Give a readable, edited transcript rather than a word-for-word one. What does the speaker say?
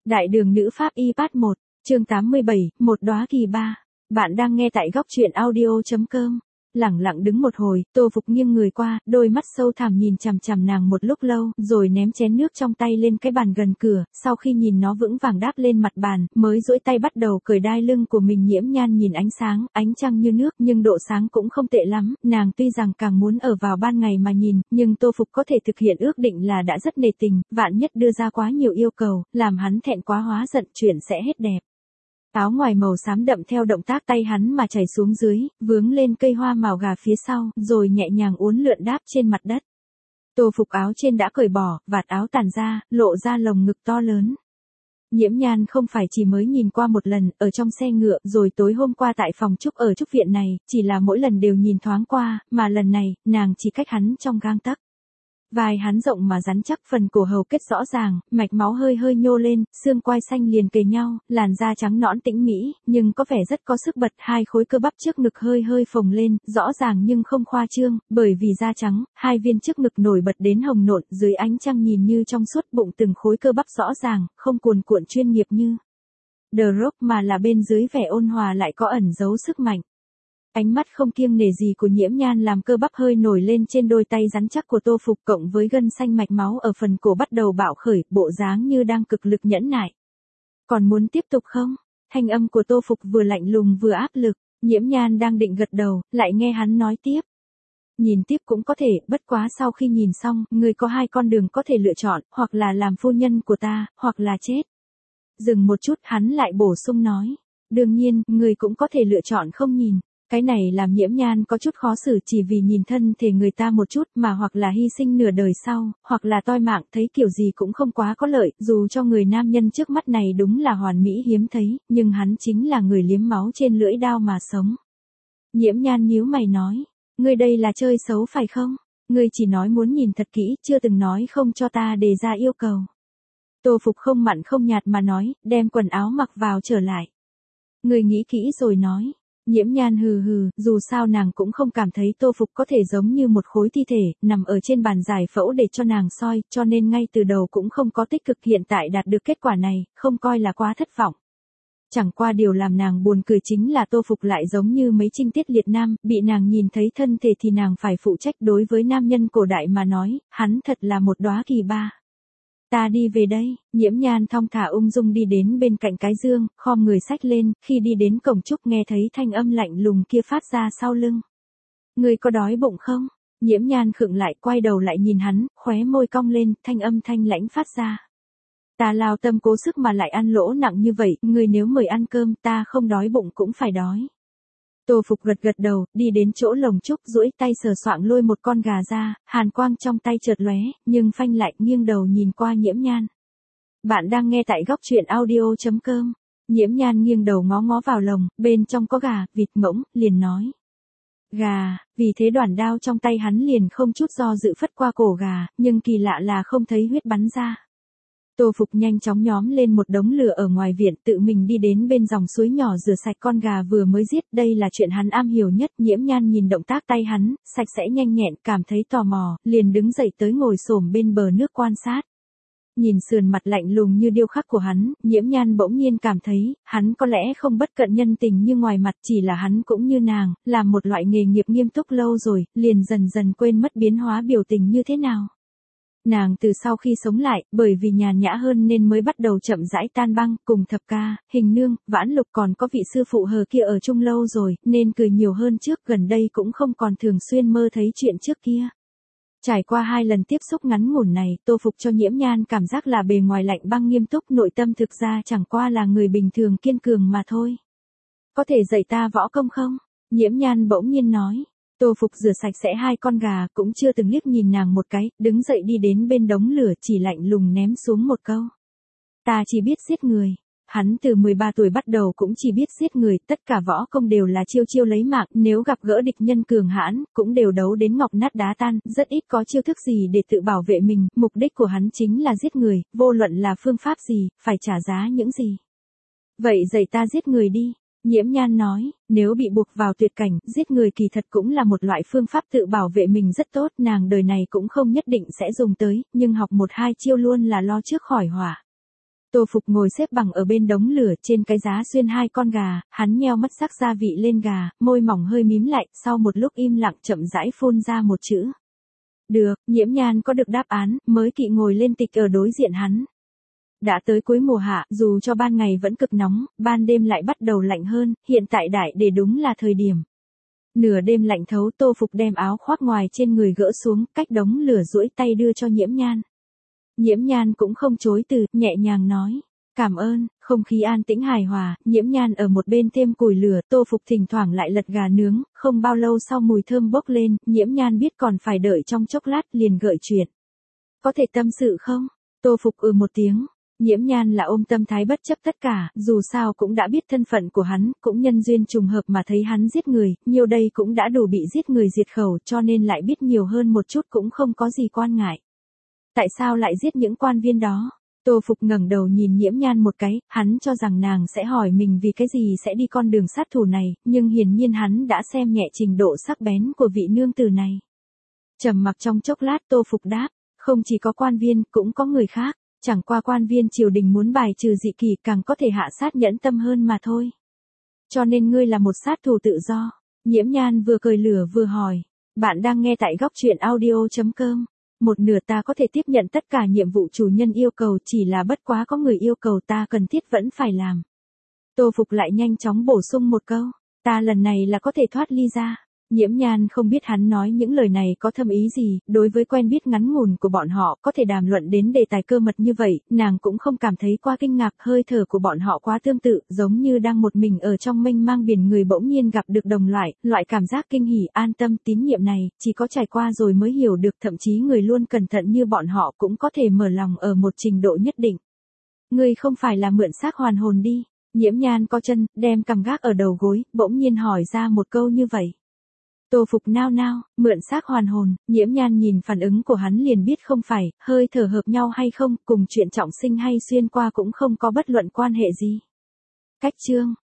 Đại đường nữ pháp y part 1, chương 87, một đóa kỳ ba. Bạn đang nghe tại góc truyện audio.com. Lẳng lặng đứng một hồi, Tô Phục nghiêng người qua, đôi mắt sâu thẳm nhìn chằm chằm nàng một lúc lâu, rồi ném chén nước trong tay lên cái bàn gần cửa, sau khi nhìn nó vững vàng đáp lên mặt bàn, mới duỗi tay bắt đầu cởi đai lưng của mình. Nhiễm Nhan nhìn ánh sáng, ánh trăng như nước, nhưng độ sáng cũng không tệ lắm, nàng tuy rằng càng muốn ở vào ban ngày mà nhìn, nhưng Tô Phục có thể thực hiện ước định là đã rất nề tình, vạn nhất đưa ra quá nhiều yêu cầu, làm hắn thẹn quá hóa giận, chuyện sẽ hết đẹp. Áo ngoài màu xám đậm theo động tác tay hắn mà chảy xuống dưới, vướng lên cây hoa màu gà phía sau, rồi nhẹ nhàng uốn lượn đáp trên mặt đất. Tô Phục áo trên đã cởi bỏ, vạt áo tàn ra, lộ ra lồng ngực to lớn. Nhiễm Nhan không phải chỉ mới nhìn qua một lần, ở trong xe ngựa, rồi tối hôm qua tại phòng trúc ở trúc viện này, chỉ là mỗi lần đều nhìn thoáng qua, mà lần này, nàng chỉ cách hắn trong gang tấc. Vai hắn rộng mà rắn chắc, phần cổ hầu kết rõ ràng, mạch máu hơi hơi nhô lên, xương quai xanh liền kề nhau, làn da trắng nõn tĩnh mỹ, nhưng có vẻ rất có sức bật, hai khối cơ bắp trước ngực hơi hơi phồng lên, rõ ràng nhưng không khoa trương, bởi vì da trắng, hai viên trước ngực nổi bật đến hồng nộn, dưới ánh trăng nhìn như trong suốt, bụng từng khối cơ bắp rõ ràng, không cuồn cuộn chuyên nghiệp như The Rock mà là bên dưới vẻ ôn hòa lại có ẩn giấu sức mạnh. Ánh mắt không kiêng nể gì của Nhiễm Nhan làm cơ bắp hơi nổi lên trên đôi tay rắn chắc của Tô Phục, cộng với gân xanh mạch máu ở phần cổ bắt đầu bạo khởi, bộ dáng như đang cực lực nhẫn nại. Còn muốn tiếp tục không? Thanh âm của Tô Phục vừa lạnh lùng vừa áp lực. Nhiễm Nhan đang định gật đầu, lại nghe hắn nói tiếp. Nhìn tiếp cũng có thể, bất quá sau khi nhìn xong, người có hai con đường có thể lựa chọn, hoặc là làm phu nhân của ta, hoặc là chết. Dừng một chút, hắn lại bổ sung nói. Đương nhiên, người cũng có thể lựa chọn không nhìn. Cái này làm Nhiễm Nhan có chút khó xử, chỉ vì nhìn thân thể người ta một chút mà hoặc là hy sinh nửa đời sau, hoặc là toi mạng, thấy kiểu gì cũng không quá có lợi, dù cho người nam nhân trước mắt này đúng là hoàn mỹ hiếm thấy, nhưng hắn chính là người liếm máu trên lưỡi dao mà sống. Nhiễm Nhan nhíu mày nói, ngươi đây là chơi xấu phải không? Ngươi chỉ nói muốn nhìn thật kỹ, chưa từng nói không cho ta đề ra yêu cầu. Tô Phục không mặn không nhạt mà nói, đem quần áo mặc vào trở lại. Ngươi nghĩ kỹ rồi nói. Nhiễm Nhan hừ hừ, dù sao nàng cũng không cảm thấy Tô Phục có thể giống như một khối thi thể, nằm ở trên bàn giải phẫu để cho nàng soi, cho nên ngay từ đầu cũng không có tích cực, hiện tại đạt được kết quả này, không coi là quá thất vọng. Chẳng qua điều làm nàng buồn cười chính là Tô Phục lại giống như mấy trinh tiết liệt nam, bị nàng nhìn thấy thân thể thì nàng phải phụ trách, đối với nam nhân cổ đại mà nói, hắn thật là một đóa kỳ ba. Ta đi về đây. Nhiễm Nhan thong thả ung dung đi đến bên cạnh cái giường, khom người xách lên, khi đi đến cổng trúc nghe thấy thanh âm lạnh lùng kia phát ra sau lưng. Ngươi có đói bụng không? Nhiễm Nhan khựng lại, quay đầu lại nhìn hắn, khóe môi cong lên, thanh âm thanh lãnh phát ra. Ta lao tâm cố sức mà lại ăn lỗ nặng như vậy, ngươi nếu mời ăn cơm, ta không đói bụng cũng phải đói. Tô Phục gật gật đầu, đi đến chỗ lồng trúc, duỗi tay sờ soạng lôi một con gà ra, hàn quang trong tay chợt lóe, nhưng phanh lại, nghiêng đầu nhìn qua Nhiễm Nhan. Bạn đang nghe tại góc truyện audio.com. Nhiễm Nhan nghiêng đầu ngó ngó vào lồng, bên trong có gà, vịt, ngỗng, liền nói. Gà, vì thế đoạn đao trong tay hắn liền không chút do dự phất qua cổ gà, nhưng kỳ lạ là không thấy huyết bắn ra. Tô Phục nhanh chóng nhóm lên một đống lửa ở ngoài viện, tự mình đi đến bên dòng suối nhỏ rửa sạch con gà vừa mới giết, đây là chuyện hắn am hiểu nhất. Nhiễm Nhan nhìn động tác tay hắn, sạch sẽ nhanh nhẹn, cảm thấy tò mò, liền đứng dậy tới ngồi xổm bên bờ nước quan sát. Nhìn sườn mặt lạnh lùng như điêu khắc của hắn, Nhiễm Nhan bỗng nhiên cảm thấy, hắn có lẽ không bất cận nhân tình như ngoài mặt, chỉ là hắn cũng như nàng, làm một loại nghề nghiệp nghiêm túc lâu rồi, liền dần dần quên mất biến hóa biểu tình như thế nào. Nàng từ sau khi sống lại, bởi vì nhàn nhã hơn nên mới bắt đầu chậm rãi tan băng, cùng Thập Ca, Hình Nương, Vãn Lục còn có vị sư phụ hờ kia ở chung lâu rồi, nên cười nhiều hơn trước, gần đây cũng không còn thường xuyên mơ thấy chuyện trước kia. Trải qua 2 lần tiếp xúc ngắn ngủn này, Tô Phục cho Nhiễm Nhan cảm giác là bề ngoài lạnh băng nghiêm túc, nội tâm thực ra chẳng qua là người bình thường kiên cường mà thôi. Có thể dạy ta võ công không? Nhiễm Nhan bỗng nhiên nói. Tô Phục rửa sạch sẽ 2 con gà, cũng chưa từng liếc nhìn nàng một cái, đứng dậy đi đến bên đống lửa, chỉ lạnh lùng ném xuống một câu. Ta chỉ biết giết người. Hắn từ 13 tuổi bắt đầu cũng chỉ biết giết người, tất cả võ công đều là chiêu chiêu lấy mạng, nếu gặp gỡ địch nhân cường hãn, cũng đều đấu đến ngọc nát đá tan, rất ít có chiêu thức gì để tự bảo vệ mình, mục đích của hắn chính là giết người, vô luận là phương pháp gì, phải trả giá những gì. Vậy dạy ta giết người đi. Nhiễm Nhan nói, nếu bị buộc vào tuyệt cảnh, giết người kỳ thật cũng là một loại phương pháp tự bảo vệ mình rất tốt, nàng đời này cũng không nhất định sẽ dùng tới, nhưng học 1-2 chiêu luôn là lo trước khỏi họa. Tô Phục ngồi xếp bằng ở bên đống lửa trên cái giá xuyên 2 con gà, hắn nheo mắt sắc gia vị lên gà, môi mỏng hơi mím lại, sau một lúc im lặng chậm rãi phun ra một chữ. Được, Nhiễm Nhan có được đáp án, mới kỵ ngồi lên tịch ở đối diện hắn. Đã tới cuối mùa hạ, dù cho ban ngày vẫn cực nóng, ban đêm lại bắt đầu lạnh hơn, hiện tại đại để đúng là thời điểm. Nửa đêm lạnh thấu, Tô Phục đem áo khoác ngoài trên người gỡ xuống, cách đống lửa duỗi tay đưa cho Nhiễm Nhan. Nhiễm Nhan cũng không chối từ, nhẹ nhàng nói. Cảm ơn, không khí an tĩnh hài hòa, Nhiễm Nhan ở một bên thêm củi lửa, Tô Phục thỉnh thoảng lại lật gà nướng, không bao lâu sau mùi thơm bốc lên, Nhiễm Nhan biết còn phải đợi trong chốc lát, liền gợi chuyện. Có thể tâm sự không? Tô Phục một tiếng. Nhiễm Nhan là ôm tâm thái bất chấp tất cả, dù sao cũng đã biết thân phận của hắn, cũng nhân duyên trùng hợp mà thấy hắn giết người, nhiều đây cũng đã đủ bị giết người diệt khẩu, cho nên lại biết nhiều hơn một chút cũng không có gì quan ngại. Tại sao lại giết những quan viên đó? Tô Phục ngẩng đầu nhìn Nhiễm Nhan một cái, hắn cho rằng nàng sẽ hỏi mình vì cái gì sẽ đi con đường sát thủ này, nhưng hiển nhiên hắn đã xem nhẹ trình độ sắc bén của vị nương tử này. Trầm mặc trong chốc lát, Tô Phục đáp, không chỉ có quan viên, cũng có người khác, chẳng qua quan viên triều đình muốn bài trừ dị kỷ càng có thể hạ sát nhẫn tâm hơn mà thôi. Cho nên ngươi là một sát thủ tự do. Nhiễm Nhan vừa cười lửa vừa hỏi, bạn đang nghe tại góc truyện audio.com. Một nửa ta có thể tiếp nhận tất cả nhiệm vụ chủ nhân yêu cầu, chỉ là bất quá có người yêu cầu ta cần thiết vẫn phải làm. Tô Phục lại nhanh chóng bổ sung một câu, ta lần này là có thể thoát ly ra. Nhiễm Nhan không biết hắn nói những lời này có thâm ý gì, đối với quen biết ngắn ngủn của bọn họ có thể đàm luận đến đề tài cơ mật như vậy, nàng cũng không cảm thấy quá kinh ngạc, hơi thở của bọn họ quá tương tự, giống như đang một mình ở trong mênh mang biển người bỗng nhiên gặp được đồng loại cảm giác kinh hỉ, an tâm, tín nhiệm này, chỉ có trải qua rồi mới hiểu được, thậm chí người luôn cẩn thận như bọn họ cũng có thể mở lòng ở một trình độ nhất định. Ngươi không phải là mượn xác hoàn hồn đi? Nhiễm Nhan co chân, đem cằm gác ở đầu gối, bỗng nhiên hỏi ra một câu như vậy. Tô Phục nao nao, mượn xác hoàn hồn, Nhiễm Nhan nhìn phản ứng của hắn liền biết không phải, hơi thở hợp nhau hay không, cùng chuyện trọng sinh hay xuyên qua cũng không có bất luận quan hệ gì. Cách chương.